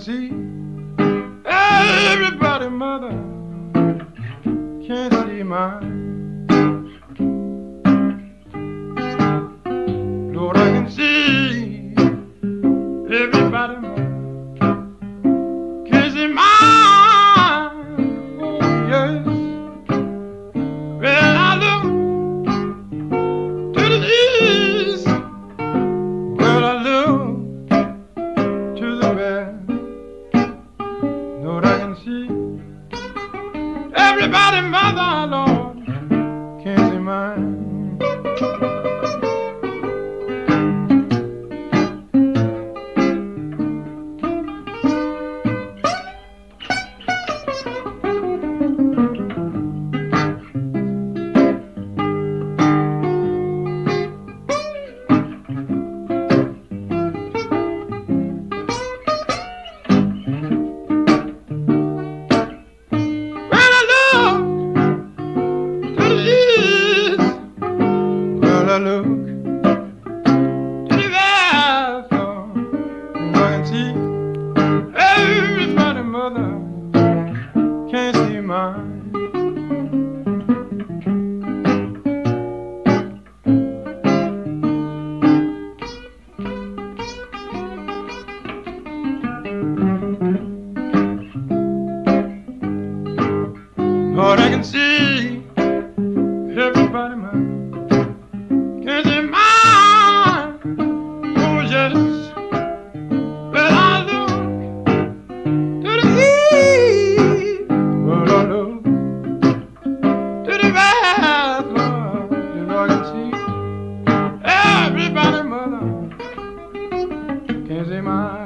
see everybody, mother, can't see mine. Lord, I can see everybody, mother, can't see mine. Oh, yes. Well, I look to the east, well, I look to the west. Lord, I can see everybody, mother, Lord, can't see mine. I look to the west, Lord, and I can see everybody, mother, can't see mine. Lord, I can see everybody, mother, can't see mine. Oh, yes. Well, I look to the east. Well, I look to the west, Lord. You know I can see everybody, mother, can't see mine.